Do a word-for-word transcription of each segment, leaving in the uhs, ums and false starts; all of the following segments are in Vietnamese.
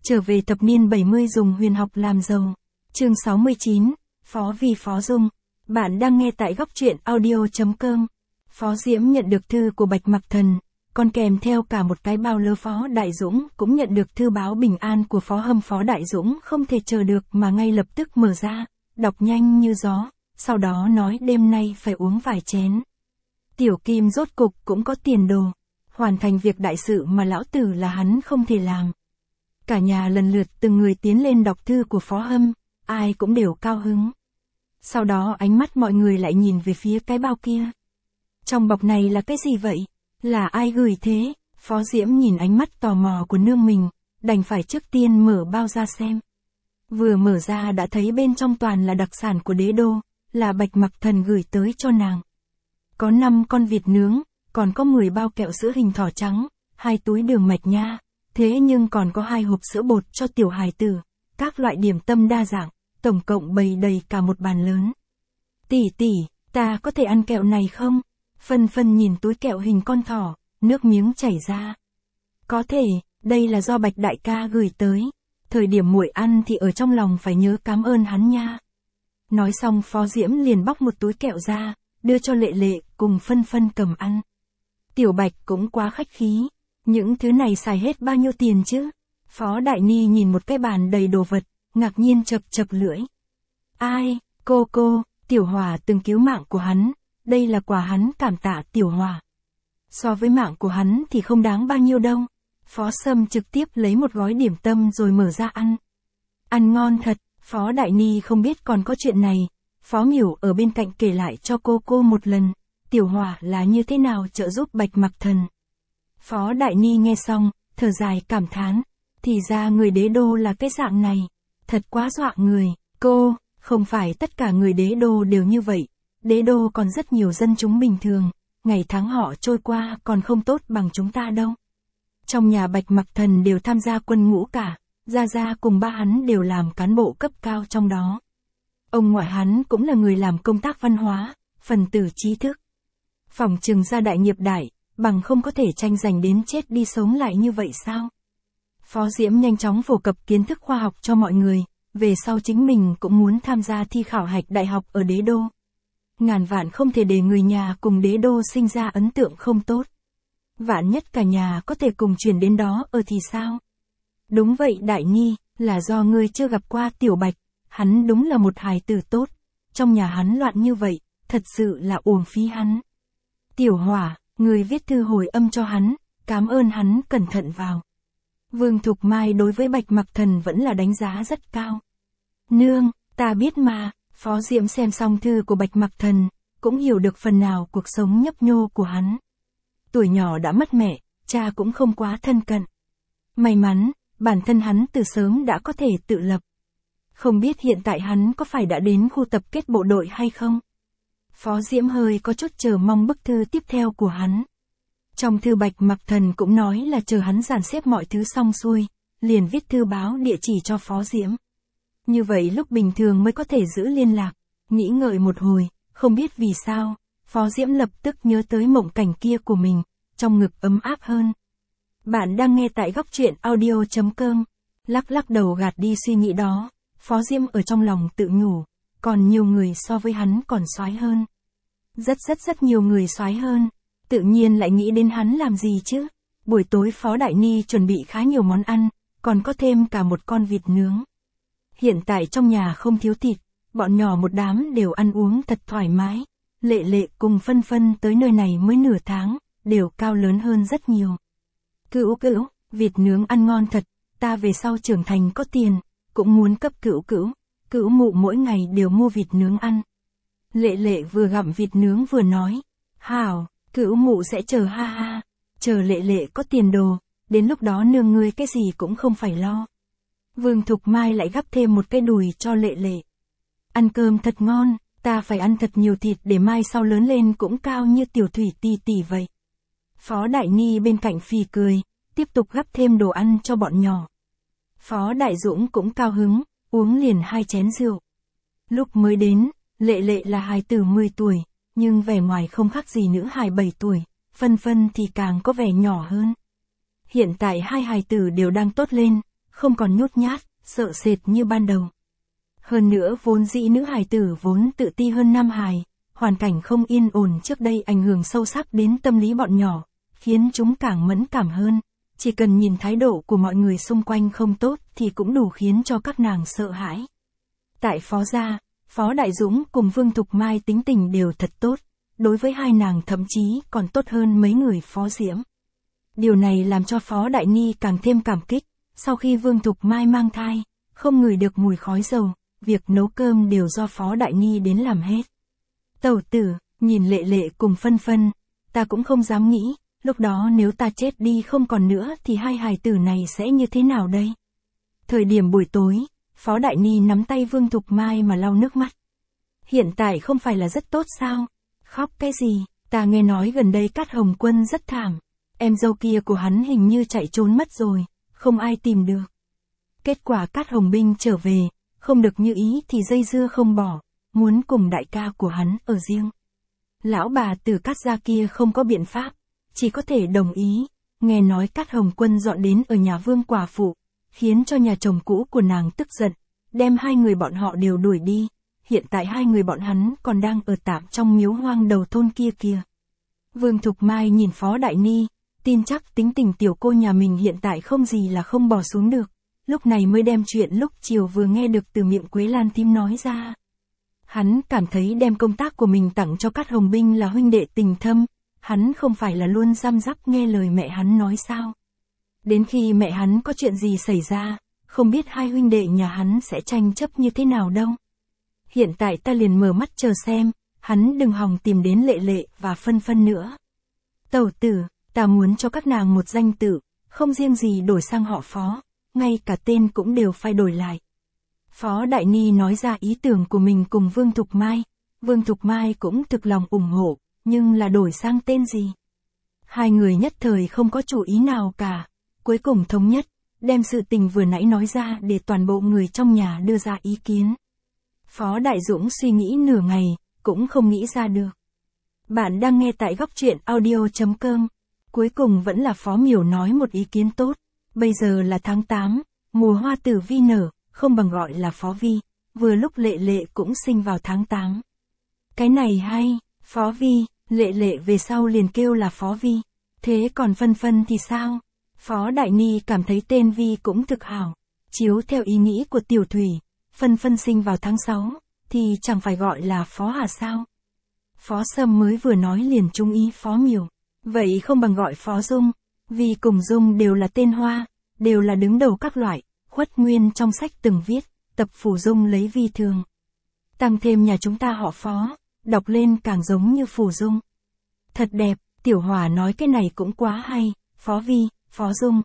Trở về thập niên bảy mươi dùng huyền học làm giàu. Chương sáu mươi chín, Phó vì Phó Dung. Bạn đang nghe tại góc truyện audio chấm com. Phó Diễm nhận được thư của Bạch Mặc Thần, còn kèm theo cả một cái bao lơ. Phó Đại Dũng cũng nhận được thư báo bình an của Phó Hâm. Phó Đại Dũng không thể chờ được mà ngay lập tức mở ra, đọc nhanh như gió, sau đó nói đêm nay phải uống vài chén. Tiểu Kim rốt cục cũng có tiền đồ, hoàn thành việc đại sự mà lão tử là hắn không thể làm. Cả nhà lần lượt từng người tiến lên đọc thư của Phó Hâm, ai cũng đều cao hứng. Sau đó ánh mắt mọi người lại nhìn về phía cái bao kia. Trong bọc này là cái gì vậy? Là ai gửi thế? Phó Diễm nhìn ánh mắt tò mò của nương mình, đành phải trước tiên mở bao ra xem. Vừa mở ra đã thấy bên trong toàn là đặc sản của đế đô, là Bạch Mặc Thần gửi tới cho nàng. Có năm con vịt nướng, còn có mười bao kẹo sữa hình thỏ trắng, hai túi đường mạch nha, thế nhưng còn có hai hộp sữa bột cho tiểu hài tử, các loại điểm tâm đa dạng, tổng cộng bày đầy cả một bàn lớn. Tỷ tỷ, ta có thể ăn kẹo này không? Phân Phân nhìn túi kẹo hình con thỏ, nước miếng chảy ra. Có thể, đây là do Bạch đại ca gửi tới. Thời điểm muội ăn thì ở trong lòng phải nhớ cảm ơn hắn nha. Nói xong Phó Diễm liền bóc một túi kẹo ra, đưa cho Lệ Lệ cùng Phân Phân cầm ăn. Tiểu Bạch cũng quá khách khí, những thứ này xài hết bao nhiêu tiền chứ? Phó Đại Ni nhìn một cái bàn đầy đồ vật, ngạc nhiên chật chật lưỡi. Ai, cô cô, Tiểu Hòa từng cứu mạng của hắn, đây là quà hắn cảm tạ Tiểu Hòa. So với mạng của hắn thì không đáng bao nhiêu đâu. Phó Sâm trực tiếp lấy một gói điểm tâm rồi mở ra ăn. Ăn ngon thật, Phó Đại Ni không biết còn có chuyện này. Phó Miểu ở bên cạnh kể lại cho cô cô một lần, Tiểu Hòa là như thế nào trợ giúp Bạch Mặc Thần. Phó Đại Ni nghe xong, thở dài cảm thán, thì ra người đế đô là cái dạng này, thật quá dọa người. Cô, không phải tất cả người đế đô đều như vậy, đế đô còn rất nhiều dân chúng bình thường, ngày tháng họ trôi qua còn không tốt bằng chúng ta đâu. Trong nhà Bạch Mặc Thần đều tham gia quân ngũ cả, Gia Gia cùng ba hắn đều làm cán bộ cấp cao trong đó. Ông ngoại hắn cũng là người làm công tác văn hóa, phần tử trí thức. Phỏng chừng gia đại nghiệp đại, bằng không có thể tranh giành đến chết đi sống lại như vậy sao? Phó Diễm nhanh chóng phổ cập kiến thức khoa học cho mọi người, về sau chính mình cũng muốn tham gia thi khảo hạch đại học ở đế đô. Ngàn vạn không thể để người nhà cùng đế đô sinh ra ấn tượng không tốt. Vạn nhất cả nhà có thể cùng chuyển đến đó ở thì sao? Đúng vậy Đại Nhi, là do ngươi chưa gặp qua Tiểu Bạch, hắn đúng là một hài tử tốt, trong nhà hắn loạn như vậy, thật sự là uổng phí hắn. Tiểu Hỏa, ngươi viết thư hồi âm cho hắn, cảm ơn hắn cẩn thận vào. Vương Thục Mai đối với Bạch Mặc Thần vẫn là đánh giá rất cao. Nương, ta biết mà. Phó Diễm xem xong thư của Bạch Mặc Thần, cũng hiểu được phần nào cuộc sống nhấp nhô của hắn. Tuổi nhỏ đã mất mẹ, cha cũng không quá thân cận. May mắn, bản thân hắn từ sớm đã có thể tự lập. Không biết hiện tại hắn có phải đã đến khu tập kết bộ đội hay không? Phó Diễm hơi có chút chờ mong bức thư tiếp theo của hắn. Trong thư Bạch Mặc Thần cũng nói là chờ hắn dàn xếp mọi thứ xong xuôi, liền viết thư báo địa chỉ cho Phó Diễm. Như vậy lúc bình thường mới có thể giữ liên lạc. Nghĩ ngợi một hồi, không biết vì sao, Phó Diễm lập tức nhớ tới mộng cảnh kia của mình, trong ngực ấm áp hơn. Bạn đang nghe tại góc truyện audio chấm com. Lắc lắc đầu gạt đi suy nghĩ đó, Phó Diễm ở trong lòng tự nhủ, còn nhiều người so với hắn còn soái hơn. Rất rất rất nhiều người soái hơn, tự nhiên lại nghĩ đến hắn làm gì chứ. Buổi tối Phó Đại Ni chuẩn bị khá nhiều món ăn, còn có thêm cả một con vịt nướng. Hiện tại trong nhà không thiếu thịt, bọn nhỏ một đám đều ăn uống thật thoải mái. Lệ Lệ cùng Phân Phân tới nơi này mới nửa tháng, đều cao lớn hơn rất nhiều. Cữu cữu, vịt nướng ăn ngon thật, ta về sau trưởng thành có tiền, cũng muốn cấp cữu cữu. Cữu mụ mỗi ngày đều mua vịt nướng ăn. Lệ Lệ vừa gặm vịt nướng vừa nói, hảo, cữu mụ sẽ chờ ha ha, chờ Lệ Lệ có tiền đồ, đến lúc đó nương ngươi cái gì cũng không phải lo. Vương Thục Mai lại gắp thêm một cái đùi cho Lệ Lệ. Ăn cơm thật ngon, ta phải ăn thật nhiều thịt để mai sau lớn lên cũng cao như Tiểu Thủy tỷ tỷ vậy. Phó Đại Ni bên cạnh phì cười, tiếp tục gắp thêm đồ ăn cho bọn nhỏ. Phó Đại Dũng cũng cao hứng, uống liền hai chén rượu. Lúc mới đến, Lệ Lệ là hài tử mười tuổi, nhưng vẻ ngoài không khác gì nữ hài bảy tuổi, Phân Phân thì càng có vẻ nhỏ hơn. Hiện tại hai hài tử đều đang tốt lên, không còn nhút nhát, sợ sệt như ban đầu. Hơn nữa vốn dĩ nữ hài tử vốn tự ti hơn nam hài, hoàn cảnh không yên ổn trước đây ảnh hưởng sâu sắc đến tâm lý bọn nhỏ, khiến chúng càng mẫn cảm hơn. Chỉ cần nhìn thái độ của mọi người xung quanh không tốt thì cũng đủ khiến cho các nàng sợ hãi. Tại Phó gia, Phó Đại Dũng cùng Vương Thục Mai tính tình đều thật tốt, đối với hai nàng thậm chí còn tốt hơn mấy người Phó Diễm. Điều này làm cho Phó Đại Ni càng thêm cảm kích, sau khi Vương Thục Mai mang thai, không ngửi được mùi khói dầu, việc nấu cơm đều do Phó Đại Ni đến làm hết. Tẩu tử, nhìn Lệ Lệ cùng Phân Phân, ta cũng không dám nghĩ, lúc đó nếu ta chết đi không còn nữa thì hai hài tử này sẽ như thế nào đây? Thời điểm buổi tối, Phó Đại Ni nắm tay Vương Thục Mai mà lau nước mắt. Hiện tại không phải là rất tốt sao? Khóc cái gì? Ta nghe nói gần đây Cát Hồng Quân rất thảm. Em dâu kia của hắn hình như chạy trốn mất rồi, không ai tìm được. Kết quả Cát Hồng Binh trở về, không được như ý thì dây dưa không bỏ, muốn cùng đại ca của hắn ở riêng. Lão bà từ Cát gia kia không có biện pháp, chỉ có thể đồng ý. Nghe nói Cát Hồng Quân dọn đến ở nhà Vương quả phụ, khiến cho nhà chồng cũ của nàng tức giận, đem hai người bọn họ đều đuổi đi. Hiện tại hai người bọn hắn còn đang ở tạm trong miếu hoang đầu thôn kia kìa. Vương Thục Mai nhìn Phó Đại Ni, tin chắc tính tình tiểu cô nhà mình hiện tại không gì là không bỏ xuống được, lúc này mới đem chuyện lúc chiều vừa nghe được từ miệng Quế Lan Thím nói ra. Hắn cảm thấy đem công tác của mình tặng cho Cát Hồng Binh là huynh đệ tình thâm, hắn không phải là luôn răm rắp nghe lời mẹ hắn nói sao. Đến khi mẹ hắn có chuyện gì xảy ra, không biết hai huynh đệ nhà hắn sẽ tranh chấp như thế nào đâu. Hiện tại ta liền mở mắt chờ xem, hắn đừng hòng tìm đến Lệ Lệ và Phân Phân nữa. Tẩu tử, ta muốn cho các nàng một danh tự, không riêng gì đổi sang họ Phó, ngay cả tên cũng đều phải đổi lại. Phó Đại Ni nói ra ý tưởng của mình cùng Vương Thục Mai, Vương Thục Mai cũng thực lòng ủng hộ, nhưng là đổi sang tên gì? Hai người nhất thời không có chủ ý nào cả, cuối cùng thống nhất, đem sự tình vừa nãy nói ra để toàn bộ người trong nhà đưa ra ý kiến. Phó Đại Dũng suy nghĩ nửa ngày, cũng không nghĩ ra được. Bạn đang nghe tại góc truyện audio chấm com. Cuối cùng vẫn là Phó Miểu nói một ý kiến tốt. Bây giờ là tháng tám, mùa hoa tử vi nở, không bằng gọi là Phó Vi. Vừa lúc Lệ Lệ cũng sinh vào tháng tám. Cái này hay, Phó Vi, Lệ Lệ về sau liền kêu là Phó Vi. Thế còn Phân Phân thì sao? Phó Đại Ni cảm thấy tên Vi cũng thực hảo. Chiếu theo ý nghĩ của Tiểu Thủy, Phân Phân sinh vào tháng sáu, thì chẳng phải gọi là Phó Hà sao? Phó Sâm mới vừa nói liền trung ý Phó Miểu. Vậy không bằng gọi Phó Dung, vì cùng Dung đều là tên hoa, đều là đứng đầu các loại, Khuất Nguyên trong sách từng viết, tập Phù Dung lấy vi thường. Tăng thêm nhà chúng ta họ Phó, đọc lên càng giống như Phù Dung. Thật đẹp, Tiểu Hòa nói cái này cũng quá hay, Phó Vi, Phó Dung.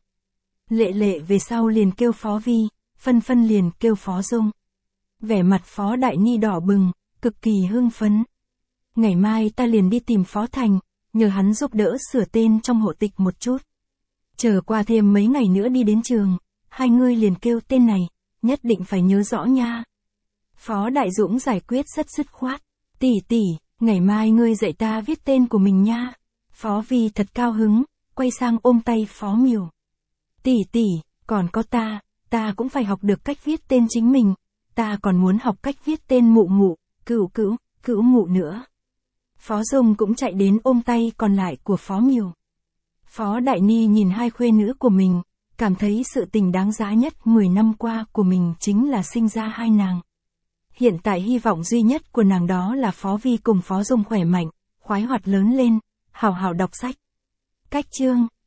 Lệ Lệ về sau liền kêu Phó Vi, Phân Phân liền kêu Phó Dung. Vẻ mặt Phó Đại Ni đỏ bừng, cực kỳ hưng phấn. Ngày mai ta liền đi tìm Phó Thành, nhờ hắn giúp đỡ sửa tên trong hộ tịch một chút. Chờ qua thêm mấy ngày nữa đi đến trường, hai ngươi liền kêu tên này, nhất định phải nhớ rõ nha. Phó Đại Dũng giải quyết rất dứt khoát. Tỷ tỷ, ngày mai ngươi dạy ta viết tên của mình nha. Phó Vi thật cao hứng, quay sang ôm tay Phó Miểu. Tỷ tỷ, còn có ta, ta cũng phải học được cách viết tên chính mình. Ta còn muốn học cách viết tên mụ mụ, cửu cửu, cửu mụ nữa. Phó Dung cũng chạy đến ôm tay còn lại của Phó Miểu. Phó Đại Ni nhìn hai khuê nữ của mình, cảm thấy sự tình đáng giá nhất mười năm qua của mình chính là sinh ra hai nàng. Hiện tại hy vọng duy nhất của nàng đó là Phó Vi cùng Phó Dung khỏe mạnh, khoái hoạt lớn lên, hào hào đọc sách. Cách chương